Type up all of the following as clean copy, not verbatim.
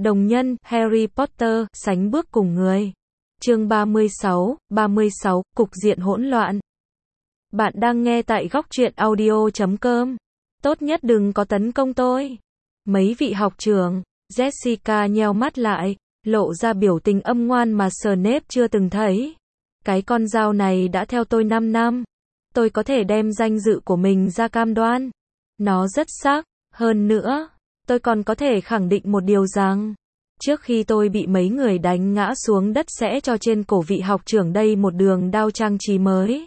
Đồng nhân, Harry Potter, sánh bước cùng người. Chương 36, cục diện hỗn loạn. Bạn đang nghe tại góc truyện audio.com. Tốt nhất đừng có tấn công tôi. Mấy vị học trưởng. Jessica nheo mắt lại, lộ ra biểu tình âm ngoan mà Snape chưa từng thấy. Cái con dao này đã theo tôi 5 năm. Tôi có thể đem danh dự của mình ra cam đoan. Nó rất sắc. Hơn nữa, tôi còn có thể khẳng định một điều rằng, trước khi tôi bị mấy người đánh ngã xuống đất sẽ cho trên cổ vị học trưởng đây một đường đao trang trí mới.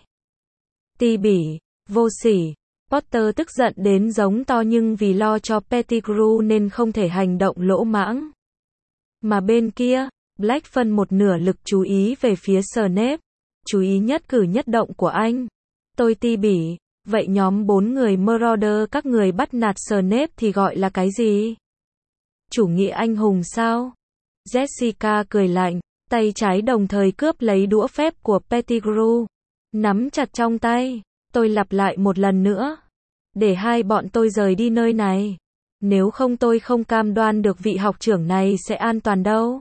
Ti bỉ, vô sỉ. Potter tức giận đến giống to nhưng vì lo cho Pettigrew nên không thể hành động lỗ mãng. Mà bên kia, Black phân một nửa lực chú ý về phía Snape. Chú ý nhất cử nhất động của anh. Tôi ti bỉ. Vậy nhóm 4 người Marauder các người bắt nạt Snape thì gọi là cái gì? Chủ nghĩa anh hùng sao? Jessica cười lạnh, tay trái đồng thời cướp lấy đũa phép của Pettigrew, nắm chặt trong tay. Tôi lặp lại một lần nữa, để hai bọn tôi rời đi nơi này. Nếu không tôi không cam đoan được vị học trưởng này sẽ an toàn đâu.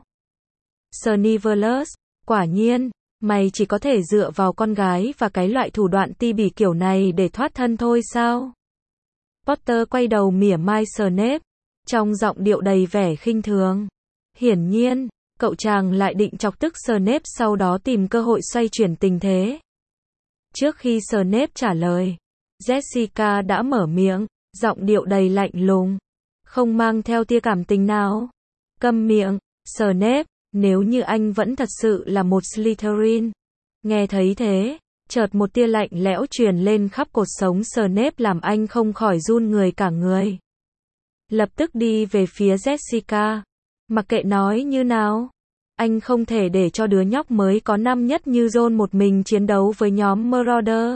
Snivellus, quả nhiên, mày chỉ có thể dựa vào con gái và cái loại thủ đoạn ti bỉ kiểu này để thoát thân thôi sao? Potter quay đầu mỉa mai Snape, trong giọng điệu đầy vẻ khinh thường. Hiển nhiên, cậu chàng lại định chọc tức Snape sau đó tìm cơ hội xoay chuyển tình thế. Trước khi Snape trả lời, Jessica đã mở miệng, giọng điệu đầy lạnh lùng, không mang theo tia cảm tình nào. Câm miệng, Snape, nếu như anh vẫn thật sự là một Slytherin. Nghe thấy thế, chợt một tia lạnh lẽo truyền lên khắp cột sống Snape làm anh không khỏi run người cả người. Lập tức đi về phía Jessica. Mặc kệ nói như nào, anh không thể để cho đứa nhóc mới có năm nhất như Ron một mình chiến đấu với nhóm Marauder.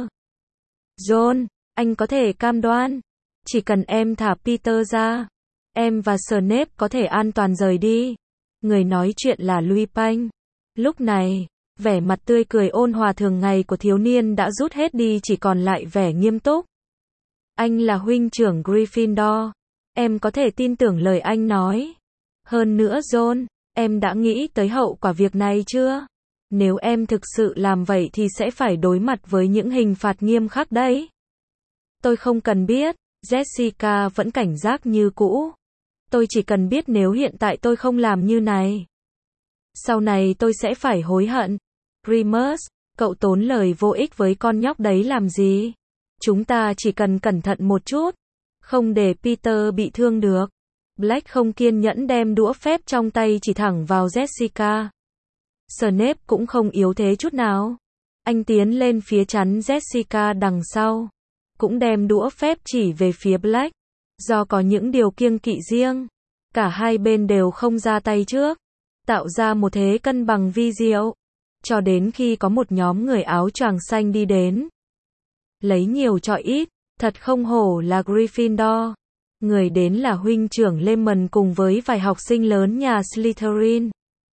Ron, anh có thể cam đoan, chỉ cần em thả Peter ra, em và Snape có thể an toàn rời đi. Người nói chuyện là Lupin. Lúc này, vẻ mặt tươi cười ôn hòa thường ngày của thiếu niên đã rút hết đi chỉ còn lại vẻ nghiêm túc. Anh là huynh trưởng Gryffindor. Em có thể tin tưởng lời anh nói. Hơn nữa Ron, em đã nghĩ tới hậu quả việc này chưa? Nếu em thực sự làm vậy thì sẽ phải đối mặt với những hình phạt nghiêm khắc đấy. Tôi không cần biết. Jessica vẫn cảnh giác như cũ. Tôi chỉ cần biết nếu hiện tại tôi không làm như này, sau này tôi sẽ phải hối hận. Remus, cậu tốn lời vô ích với con nhóc đấy làm gì? Chúng ta chỉ cần cẩn thận một chút, không để Peter bị thương được. Black không kiên nhẫn đem đũa phép trong tay chỉ thẳng vào Jessica. Snape cũng không yếu thế chút nào. Anh tiến lên phía chắn Jessica đằng sau, cũng đem đũa phép chỉ về phía Black. Do có những điều kiêng kỵ riêng, cả hai bên đều không ra tay trước, tạo ra một thế cân bằng vi diệu, cho đến khi có một nhóm người áo choàng xanh đi đến. Lấy nhiều chọi ít, thật không hổ là Gryffindor. Người đến là huynh trưởng Lemon cùng với vài học sinh lớn nhà Slytherin.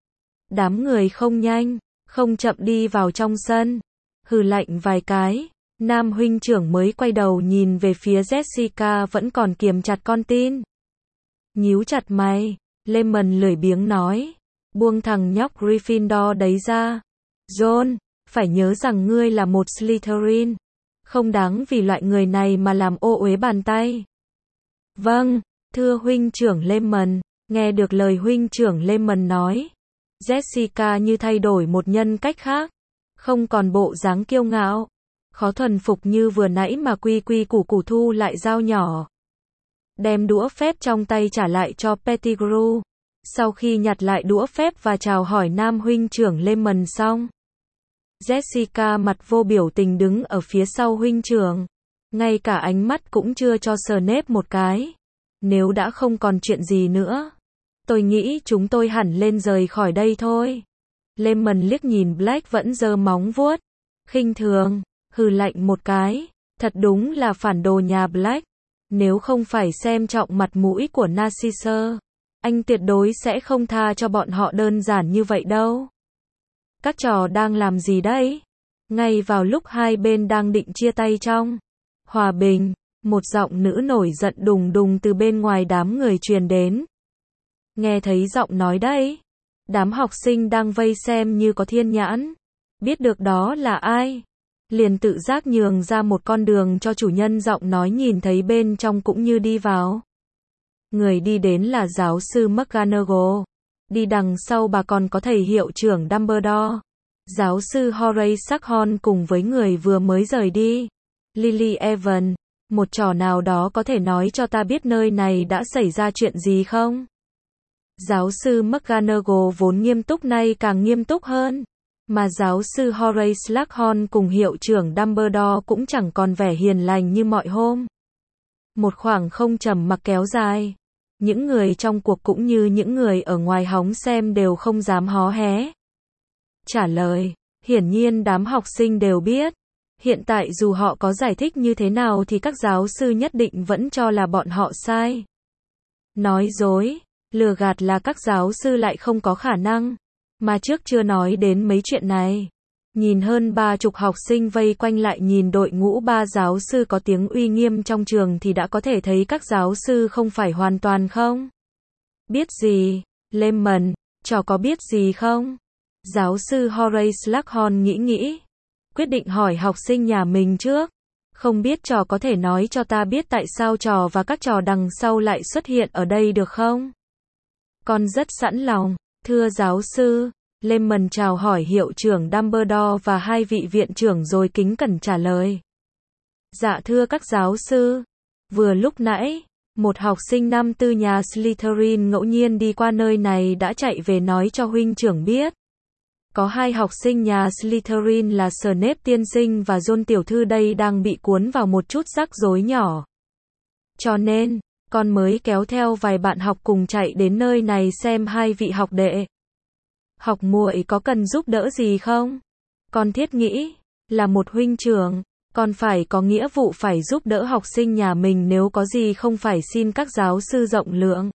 Đám người không nhanh, không chậm đi vào trong sân, hừ lạnh vài cái. Nam huynh trưởng mới quay đầu nhìn về phía Jessica vẫn còn kiềm chặt con tin. Nhíu chặt mày, Lemon lười biếng nói, buông thằng nhóc Gryffindor đấy ra. Ron, phải nhớ rằng ngươi là một Slytherin, không đáng vì loại người này mà làm ô uế bàn tay. Vâng, thưa huynh trưởng Lemon. Nghe được lời huynh trưởng Lemon nói, Jessica như thay đổi một nhân cách khác, không còn bộ dáng kiêu ngạo, khó thuần phục như vừa nãy mà quy quy củ củ thu lại dao nhỏ. Đem đũa phép trong tay trả lại cho Pettigrew. Sau khi nhặt lại đũa phép và chào hỏi nam huynh trưởng Lemon xong, Jessica mặt vô biểu tình đứng ở phía sau huynh trưởng. Ngay cả ánh mắt cũng chưa cho Snape một cái. Nếu đã không còn chuyện gì nữa, tôi nghĩ chúng tôi hẳn lên rời khỏi đây thôi. Lemon liếc nhìn Black vẫn giơ móng vuốt, khinh thường, hừ lạnh một cái. Thật đúng là phản đồ nhà Black. Nếu không phải xem trọng mặt mũi của Narcissa, anh tuyệt đối sẽ không tha cho bọn họ đơn giản như vậy đâu. Các trò đang làm gì đấy? Ngay vào lúc hai bên đang định chia tay trong hòa bình, một giọng nữ nổi giận đùng đùng từ bên ngoài đám người truyền đến. Nghe thấy giọng nói đấy. Đám học sinh đang vây xem như có thiên nhãn. Biết được đó là ai. Liền tự giác nhường ra một con đường cho chủ nhân giọng nói nhìn thấy bên trong cũng như đi vào. Người đi đến là giáo sư McGonagall. Đi đằng sau bà còn có thầy hiệu trưởng Dumbledore. Giáo sư Horace Slughorn cùng với người vừa mới rời đi. Lily Evans, một trò nào đó có thể nói cho ta biết nơi này đã xảy ra chuyện gì không? Giáo sư McGonagall vốn nghiêm túc nay càng nghiêm túc hơn. Mà giáo sư Horace Slughorn cùng hiệu trưởng Dumbledore cũng chẳng còn vẻ hiền lành như mọi hôm. Một khoảng không trầm mặc kéo dài. Những người trong cuộc cũng như những người ở ngoài hóng xem đều không dám hó hé trả lời. Hiển nhiên đám học sinh đều biết. Hiện tại dù họ có giải thích như thế nào thì các giáo sư nhất định vẫn cho là bọn họ sai. Nói dối, lừa gạt là các giáo sư lại không có khả năng. Mà trước chưa nói đến mấy chuyện này. Nhìn hơn 30 học sinh vây quanh lại nhìn đội ngũ 3 giáo sư có tiếng uy nghiêm trong trường thì đã có thể thấy các giáo sư không phải hoàn toàn không biết gì. Lemon, trò có biết gì không? Giáo sư Horace Slughorn nghĩ. Quyết định hỏi học sinh nhà mình trước. Không biết trò có thể nói cho ta biết tại sao trò và các trò đằng sau lại xuất hiện ở đây được không? Con rất sẵn lòng, thưa giáo sư. Lemon chào hỏi hiệu trưởng Dumbledore và hai vị viện trưởng rồi kính cẩn trả lời. Dạ thưa các giáo sư. Vừa lúc nãy, một học sinh năm tư nhà Slytherin ngẫu nhiên đi qua nơi này đã chạy về nói cho huynh trưởng biết. Có hai học sinh nhà Slytherin là Snape tiên sinh và Ron tiểu thư đây đang bị cuốn vào một chút rắc rối nhỏ. Cho nên, con mới kéo theo vài bạn học cùng chạy đến nơi này xem hai vị học đệ. Học muội có cần giúp đỡ gì không? Con thiết nghĩ, là một huynh trưởng, con phải có nghĩa vụ phải giúp đỡ học sinh nhà mình nếu có gì không phải xin các giáo sư rộng lượng.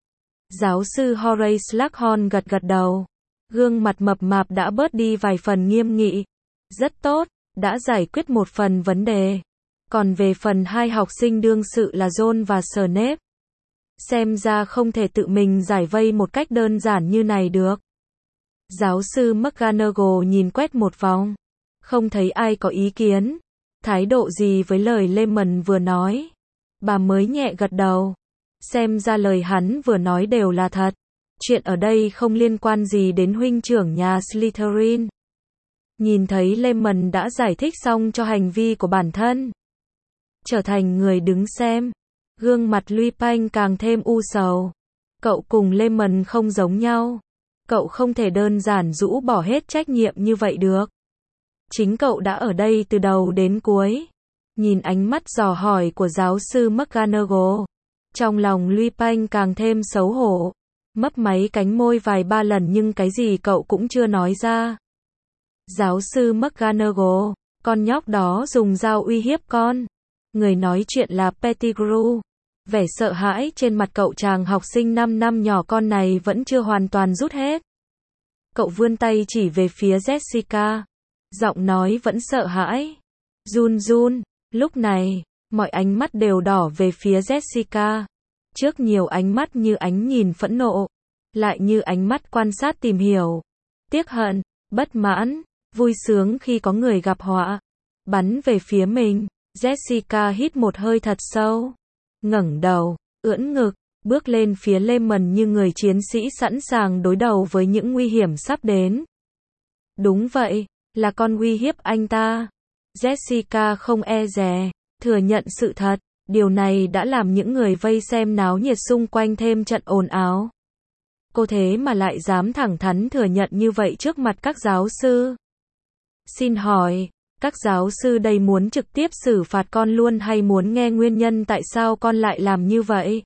Giáo sư Horace Slughorn gật đầu. Gương mặt mập mạp đã bớt đi vài phần nghiêm nghị. Rất tốt, đã giải quyết một phần vấn đề. Còn về phần hai học sinh đương sự là Ron và Snape. Xem ra không thể tự mình giải vây một cách đơn giản như này được. Giáo sư McGonagall nhìn quét một vòng. Không thấy ai có ý kiến. Thái độ gì với lời Lemon vừa nói. Bà mới nhẹ gật đầu. Xem ra lời hắn vừa nói đều là thật. Chuyện ở đây không liên quan gì đến huynh trưởng nhà Slytherin. Nhìn thấy Lemon đã giải thích xong cho hành vi của bản thân. Trở thành người đứng xem. Gương mặt Lupin càng thêm u sầu. Cậu cùng Lemon không giống nhau. Cậu không thể đơn giản rũ bỏ hết trách nhiệm như vậy được. Chính cậu đã ở đây từ đầu đến cuối. Nhìn ánh mắt dò hỏi của giáo sư McGonagall. Trong lòng Lupin càng thêm xấu hổ. Mấp máy cánh môi vài ba lần nhưng cái gì cậu cũng chưa nói ra. Giáo sư McGonagall, con nhóc đó dùng dao uy hiếp con. Người nói chuyện là Pettigrew. Vẻ sợ hãi trên mặt cậu chàng học sinh 5 năm nhỏ con này vẫn chưa hoàn toàn rút hết. Cậu vươn tay chỉ về phía Jessica. Giọng nói vẫn sợ hãi. Run. Lúc này, mọi ánh mắt đều đỏ về phía Jessica. Trước nhiều ánh mắt như ánh nhìn phẫn nộ, lại như ánh mắt quan sát tìm hiểu, tiếc hận, bất mãn, vui sướng khi có người gặp họa, bắn về phía mình. Jessica hít một hơi thật sâu, ngẩng đầu, ưỡn ngực, bước lên phía Lemon như người chiến sĩ sẵn sàng đối đầu với những nguy hiểm sắp đến. Đúng vậy, là con uy hiếp anh ta. Jessica không e dè, thừa nhận sự thật. Điều này đã làm những người vây xem náo nhiệt xung quanh thêm trận ồn ào. Cô thế mà lại dám thẳng thắn thừa nhận như vậy trước mặt các giáo sư. Xin hỏi, các giáo sư đây muốn trực tiếp xử phạt con luôn hay muốn nghe nguyên nhân tại sao con lại làm như vậy?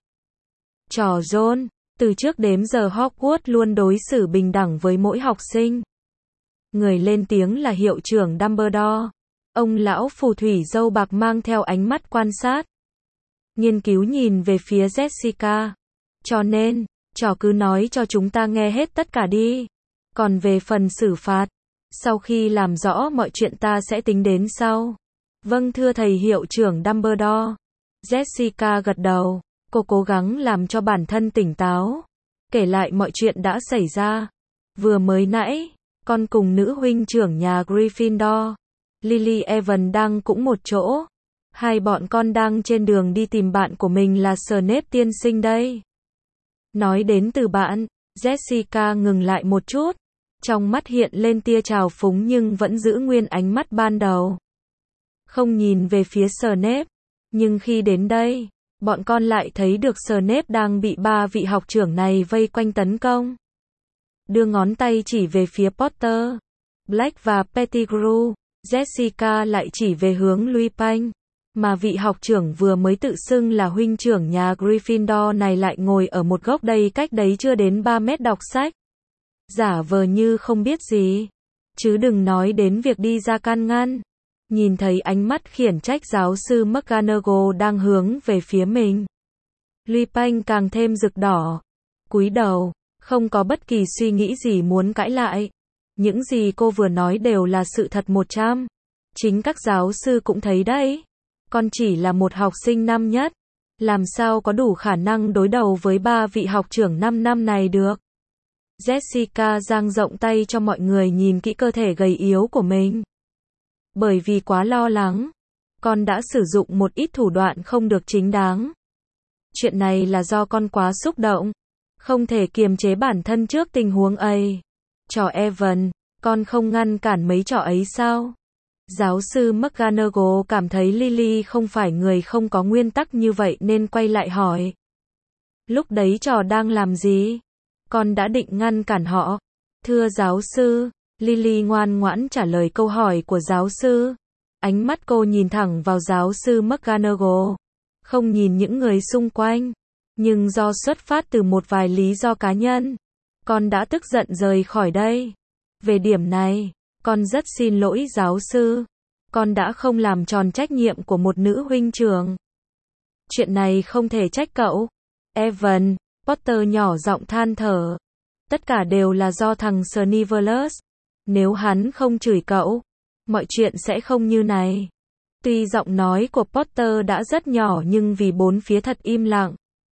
Trò Ron, từ trước đến giờ Hogwarts luôn đối xử bình đẳng với mỗi học sinh. Người lên tiếng là hiệu trưởng Dumbledore. Ông lão phù thủy râu bạc mang theo ánh mắt quan sát. Nghiên cứu nhìn về phía Jessica. Cho nên, trò cứ nói cho chúng ta nghe hết tất cả đi. Còn về phần xử phạt, sau khi làm rõ mọi chuyện ta sẽ tính đến sau. Vâng thưa thầy hiệu trưởng Dumbledore. Jessica gật đầu. Cô cố gắng làm cho bản thân tỉnh táo. kể lại mọi chuyện đã xảy ra. Vừa mới nãy, con cùng nữ huynh trưởng nhà Gryffindor, Lily Evans đang cũng một chỗ. Hai bọn con đang trên đường đi tìm bạn của mình là Snape tiên sinh đây. Nói đến từ bạn, Jessica ngừng lại một chút. Trong mắt hiện lên tia trào phúng nhưng vẫn giữ nguyên ánh mắt ban đầu. Không nhìn về phía Snape. Nhưng khi đến đây, bọn con lại thấy được Snape đang bị ba vị học trưởng này vây quanh tấn công. Đưa ngón tay chỉ về phía Potter, Black và Pettigrew. Jessica lại chỉ về hướng Lupin. Mà vị học trưởng vừa mới tự xưng là huynh trưởng nhà Gryffindor này lại ngồi ở một góc đây cách đấy chưa đến 3 mét đọc sách. Giả vờ như không biết gì. Chứ đừng nói đến việc đi ra can ngăn. Nhìn thấy ánh mắt khiển trách giáo sư McGonagall đang hướng về phía mình. Lupin càng thêm rực đỏ. Cúi đầu, không có bất kỳ suy nghĩ gì muốn cãi lại. Những gì cô vừa nói đều là sự thật 100. Chính các giáo sư cũng thấy đấy. Con chỉ là một học sinh năm nhất. Làm sao có đủ khả năng đối đầu với ba vị học trưởng 5 năm này được. Jessica dang rộng tay cho mọi người nhìn kỹ cơ thể gầy yếu của mình. Bởi vì quá lo lắng, con đã sử dụng một ít thủ đoạn không được chính đáng. Chuyện này là do con quá xúc động, không thể kiềm chế bản thân trước tình huống ấy. Trò Evan, con không ngăn cản mấy trò ấy sao? Giáo sư McGonagall cảm thấy Lily không phải người không có nguyên tắc như vậy nên quay lại hỏi. Lúc đấy trò đang làm gì? Con đã định ngăn cản họ. Thưa giáo sư, Lily ngoan ngoãn trả lời câu hỏi của giáo sư. Ánh mắt cô nhìn thẳng vào giáo sư McGonagall, không nhìn những người xung quanh. Nhưng do xuất phát từ một vài lý do cá nhân, con đã tức giận rời khỏi đây. Về điểm này, con rất xin lỗi giáo sư. Con đã không làm tròn trách nhiệm của một nữ huynh trưởng. Chuyện này không thể trách cậu. Evan, Potter nhỏ giọng than thở. Tất cả đều là do thằng Sneaverus. Nếu hắn không chửi cậu, mọi chuyện sẽ không như này. Tuy giọng nói của Potter đã rất nhỏ nhưng vì bốn phía thật im lặng.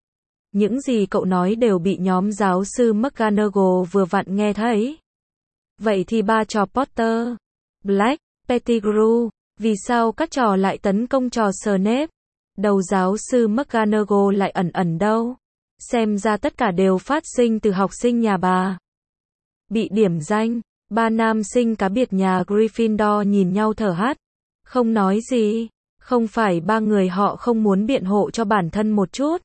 Những gì cậu nói đều bị nhóm giáo sư McGonagall vừa vặn nghe thấy. Vậy thì ba trò Potter, Black, Pettigrew, vì sao các trò lại tấn công trò Snape? Đầu giáo sư McGonagall lại ẩn ẩn đâu? Xem ra tất cả đều phát sinh từ học sinh nhà bà. Bị điểm danh, ba nam sinh cá biệt nhà Gryffindor nhìn nhau thở hắt, không nói gì. Không phải ba người họ không muốn biện hộ cho bản thân một chút,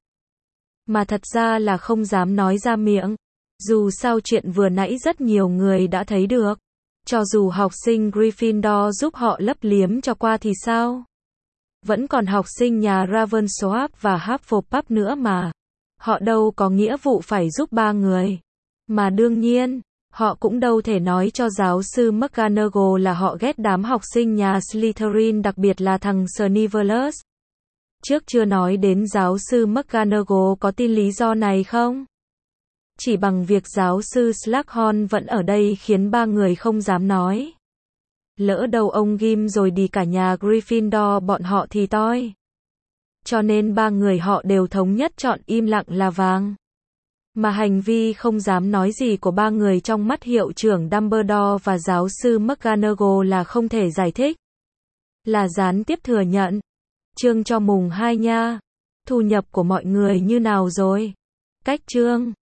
mà thật ra là không dám nói ra miệng. Dù sao chuyện vừa nãy rất nhiều người đã thấy được. Cho dù học sinh Gryffindor giúp họ lấp liếm cho qua thì sao? Vẫn còn học sinh nhà Ravenclaw và Hufflepuff nữa mà. Họ đâu có nghĩa vụ phải giúp ba người. Mà đương nhiên, họ cũng đâu thể nói cho giáo sư McGonagall là họ ghét đám học sinh nhà Slytherin, đặc biệt là thằng Sneaverus. Trước chưa nói đến giáo sư McGonagall có tin lý do này không? Chỉ bằng việc giáo sư Slughorn vẫn ở đây khiến ba người không dám nói. Lỡ đâu ông ghim rồi đi cả nhà Gryffindor bọn họ thì toi. Cho nên ba người họ đều thống nhất chọn im lặng là vàng. Mà hành vi không dám nói gì của ba người trong mắt hiệu trưởng Dumbledore và giáo sư McGonagall là không thể giải thích. Là gián tiếp thừa nhận. Chương cho mùng 2 nha. Thu nhập của mọi người như nào rồi? Cách chương.